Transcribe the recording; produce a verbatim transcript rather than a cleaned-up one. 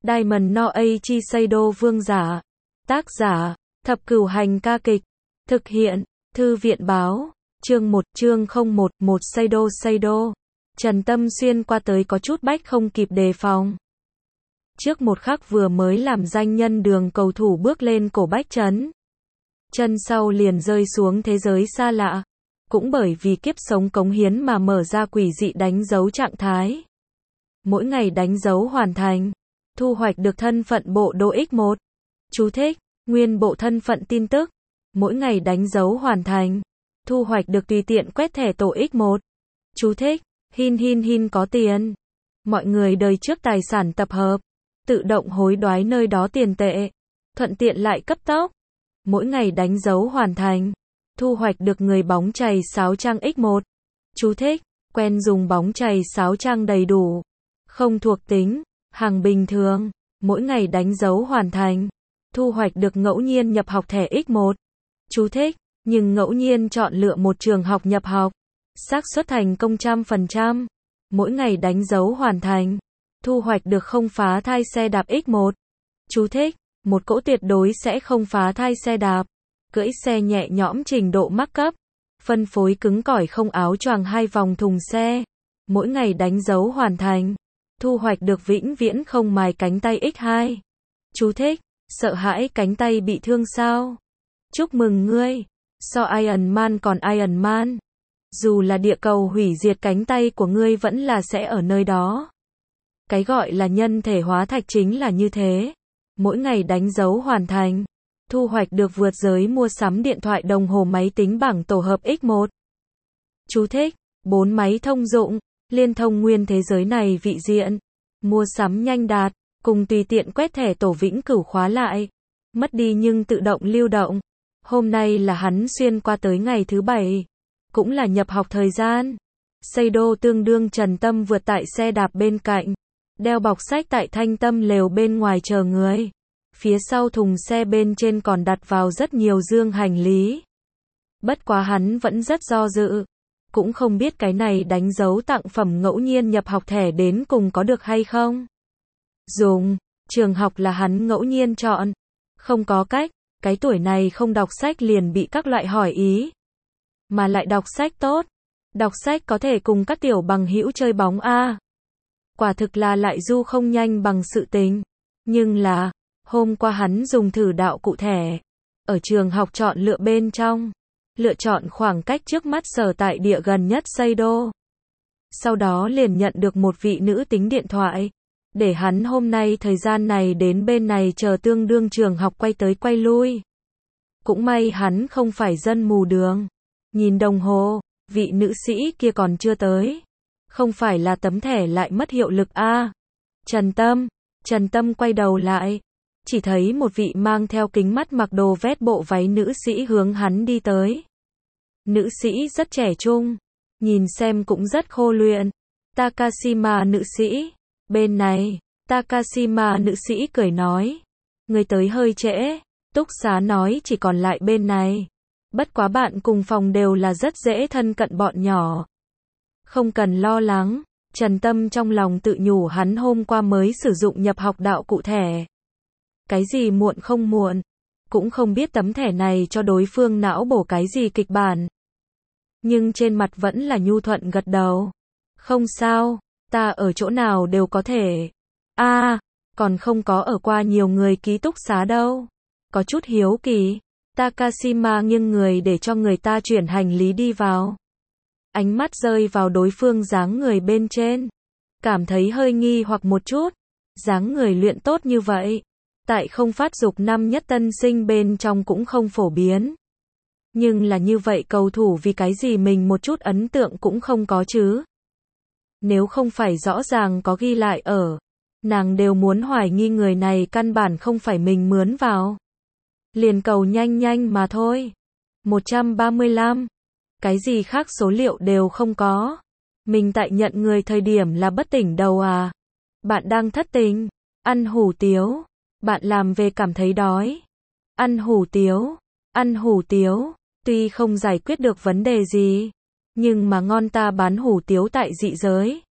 Diamond no Aichi Seido vương giả. Tác giả, Thập Cửu Hành ca kịch. Thực hiện, Thư viện báo. Chương một, chương không một, một Seido Seido. Trần Tâm xuyên qua tới có chút bách không kịp đề phòng. Trước một khắc vừa mới làm danh nhân đường cầu thủ bước lên cổ Bách Trấn. Chân sau liền rơi xuống thế giới xa lạ. Cũng bởi vì kiếp sống cống hiến mà mở ra quỷ dị đánh dấu trạng thái. Mỗi ngày đánh dấu hoàn thành. Thu hoạch được thân phận bộ đô ích một. Chú thích, nguyên bộ thân phận tin tức. Mỗi ngày đánh dấu hoàn thành. Thu hoạch được tùy tiện quét thẻ tổ ích một. Chú thích, hin hin hin có tiền. Mọi người đời trước tài sản tập hợp. Tự động hối đoái nơi đó tiền tệ. Thuận tiện lại cấp tốc. Mỗi ngày đánh dấu hoàn thành. Thu hoạch được người bóng chày sáo trang ích một. Chú thích, quen dùng bóng chày sáo trang đầy đủ. Không thuộc tính, hàng bình thường. Mỗi ngày đánh dấu hoàn thành. Thu hoạch được ngẫu nhiên nhập học thẻ ích một. Chú thích, nhưng ngẫu nhiên chọn lựa một trường học nhập học. Xác suất thành công trăm phần trăm. Mỗi ngày đánh dấu hoàn thành. Thu hoạch được không phá thai xe đạp ích một. Chú thích, một cỗ tuyệt đối sẽ không phá thai xe đạp. Cưỡi xe nhẹ nhõm trình độ mắc cấp. Phân phối cứng cỏi không áo choàng hai vòng thùng xe. Mỗi ngày đánh dấu hoàn thành. Thu hoạch được vĩnh viễn không mài cánh tay ích hai. Chú thích, sợ hãi cánh tay bị thương sao? Chúc mừng ngươi. So Iron Man còn Iron Man. Dù là địa cầu hủy diệt cánh tay của ngươi vẫn là sẽ ở nơi đó. Cái gọi là nhân thể hóa thạch chính là như thế. Mỗi ngày đánh dấu hoàn thành. Thu hoạch được vượt giới mua sắm điện thoại đồng hồ máy tính bảng tổ hợp ích một. Chú thích, bốn máy thông dụng, liên thông nguyên thế giới này vị diện. Mua sắm nhanh đạt, cùng tùy tiện quét thẻ tổ vĩnh cửu khóa lại. Mất đi nhưng tự động lưu động. Hôm nay là hắn xuyên qua tới ngày thứ bảy. Cũng là nhập học thời gian. Seido tương đương Trần Tâm vượt tại xe đạp bên cạnh. Đeo bọc sách tại thanh tâm lều bên ngoài chờ người. Phía sau thùng xe bên trên còn đặt vào rất nhiều dương hành lý. Bất quá hắn vẫn rất do dự. Cũng không biết cái này đánh dấu tặng phẩm ngẫu nhiên nhập học thẻ đến cùng có được hay không. Dùng, trường học là hắn ngẫu nhiên chọn. Không có cách, cái tuổi này không đọc sách liền bị các loại hỏi ý. Mà lại đọc sách tốt. Đọc sách có thể cùng các tiểu bằng hữu chơi bóng a. Quả thực là lại du không nhanh bằng sự tình. Nhưng là, hôm qua hắn dùng thử đạo cụ thẻ. Ở trường học chọn lựa bên trong. Lựa chọn khoảng cách trước mắt sở tại địa gần nhất Seido. Sau đó liền nhận được một vị nữ tính điện thoại. Để hắn hôm nay thời gian này đến bên này chờ tương đương trường học quay tới quay lui. Cũng may hắn không phải dân mù đường. Nhìn đồng hồ, vị nữ sĩ kia còn chưa tới. Không phải là tấm thẻ lại mất hiệu lực a. À, Trần Tâm, Trần Tâm quay đầu lại. Chỉ thấy một vị mang theo kính mắt mặc đồ vét bộ váy nữ sĩ hướng hắn đi tới. Nữ sĩ rất trẻ trung. Nhìn xem cũng rất khô luyện. Takashima nữ sĩ. Bên này, Takashima nữ sĩ cười nói. Người tới hơi trễ. Túc xá nói chỉ còn lại bên này. Bất quá bạn cùng phòng đều là rất dễ thân cận bọn nhỏ. Không cần lo lắng. Trần Tâm trong lòng tự nhủ hắn hôm qua mới sử dụng nhập học đạo cụ thẻ. Cái gì muộn không muộn. Cũng không biết tấm thẻ này cho đối phương não bổ cái gì kịch bản. Nhưng trên mặt vẫn là nhu thuận gật đầu. Không sao, ta ở chỗ nào đều có thể. A, à, còn không có ở qua nhiều người ký túc xá đâu. Có chút hiếu kỳ. Takashima nghiêng người để cho người ta chuyển hành lý đi vào. Ánh mắt rơi vào đối phương dáng người bên trên. Cảm thấy hơi nghi hoặc một chút. Dáng người luyện tốt như vậy. Tại không phát dục năm nhất tân sinh bên trong cũng không phổ biến. Nhưng là như vậy cầu thủ vì cái gì mình một chút ấn tượng cũng không có chứ. Nếu không phải rõ ràng có ghi lại ở. Nàng đều muốn hoài nghi người này căn bản không phải mình mướn vào. Liền cầu nhanh nhanh mà thôi. một trăm ba mươi lăm. Cái gì khác số liệu đều không có. Mình tại nhận người thời điểm là bất tỉnh đầu à. Bạn đang thất tình. Ăn hủ tiếu. Bạn làm về cảm thấy đói. Ăn hủ tiếu. Ăn hủ tiếu. Tuy không giải quyết được vấn đề gì. Nhưng mà ngon ta bán hủ tiếu tại dị giới.